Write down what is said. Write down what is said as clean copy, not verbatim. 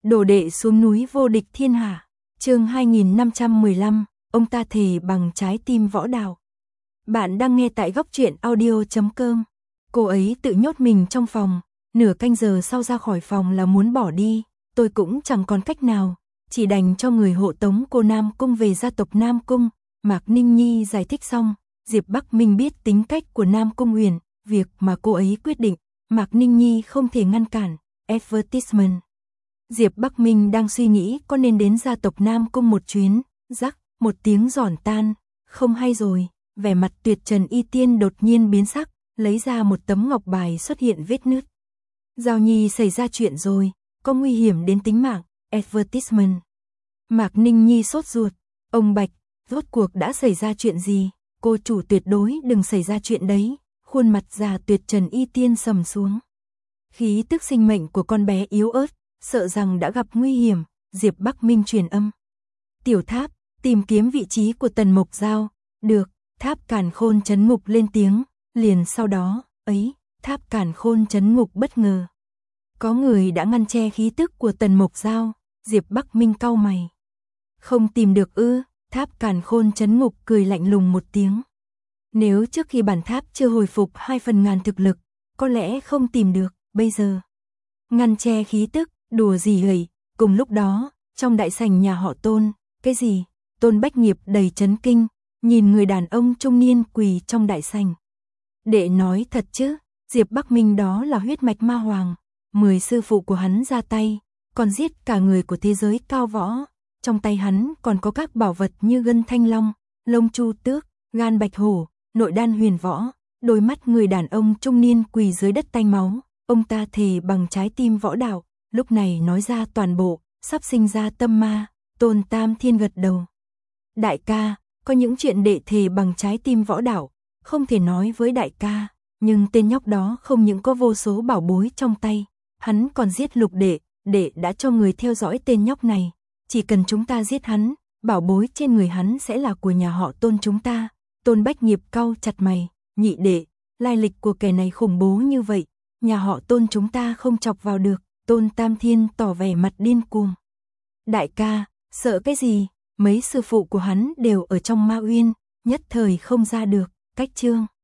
Đồ đệ xuống núi vô địch thiên hạ. Chương 2515, ông ta thề bằng trái tim võ đạo. Bạn đang nghe tại góc truyện audio.com. Cô ấy tự nhốt mình trong phòng, nửa canh giờ sau ra khỏi phòng là muốn bỏ đi, tôi cũng chẳng còn cách nào, chỉ đành cho người hộ tống cô Nam Cung về gia tộc Nam Cung. Mạc Ninh Nhi giải thích xong, Diệp Bắc Minh biết tính cách của Nam Cung Huyền, việc mà cô ấy quyết định, Mạc Ninh Nhi không thể ngăn cản. Advertisement. Diệp Bắc Minh đang suy nghĩ có nên đến gia tộc Nam Cung một chuyến, rắc, một tiếng giòn tan, không hay rồi, vẻ mặt Tuyệt Trần Y Tiên đột nhiên biến sắc, lấy ra một tấm ngọc bài xuất hiện vết nứt. Giao Nhi xảy ra chuyện rồi, có nguy hiểm đến tính mạng, advertisement. Mạc Ninh Nhi sốt ruột, ông Bạch, rốt cuộc đã xảy ra chuyện gì, cô chủ tuyệt đối đừng xảy ra chuyện đấy, khuôn mặt già Tuyệt Trần Y Tiên sầm xuống. Khí tức sinh mệnh của con bé yếu ớt, sợ rằng đã gặp nguy hiểm, Diệp Bắc Minh truyền âm. Tiểu Tháp, tìm kiếm vị trí của Tần Mộc Giao, được, Tháp Càn Khôn Trấn Ngục lên tiếng, liền sau đó, Tháp Càn Khôn Trấn Ngục bất ngờ. Có người đã ngăn che khí tức của Tần Mộc Giao, Diệp Bắc Minh cau mày. Không tìm được ư, Tháp Càn Khôn Trấn Ngục cười lạnh lùng một tiếng. Nếu trước khi bản tháp chưa hồi phục 2/1000 thực lực, có lẽ không tìm được, bây giờ. Ngăn che khí tức, đùa gì hời, cùng lúc đó, trong đại sảnh nhà họ Tôn, cái gì? Tôn Bách Nghiệp đầy chấn kinh, nhìn người đàn ông trung niên quỳ trong đại sảnh. Đệ nói thật chứ, Diệp Bắc Minh đó là huyết mạch ma hoàng, 10 sư phụ của hắn ra tay, còn giết cả người của thế giới cao võ, trong tay hắn còn có các bảo vật như gân thanh long, lông chu tước, gan bạch hổ, nội đan huyền võ. Đôi mắt người đàn ông trung niên quỳ dưới đất tanh máu, ông ta thề bằng trái tim võ đạo, lúc này nói ra toàn bộ, sắp sinh ra tâm ma. Tôn Tam Thiên gật đầu. Đại ca, có những chuyện đệ thề bằng trái tim võ đạo, không thể nói với đại ca, nhưng tên nhóc đó không những có vô số bảo bối trong tay, hắn còn giết Lục đệ, đệ đã cho người theo dõi tên nhóc này, chỉ cần chúng ta giết hắn, bảo bối trên người hắn sẽ là của nhà họ Tôn chúng ta. Tôn Bách Nghiệp cau chặt mày, nhị đệ, lai lịch của kẻ này khủng bố như vậy, nhà họ Tôn chúng ta không chọc vào được. Tôn Tam Thiên tỏ vẻ mặt điên cuồng. Đại ca, sợ cái gì, mấy sư phụ của hắn đều ở trong Ma Uyên, nhất thời không ra được. Cách chương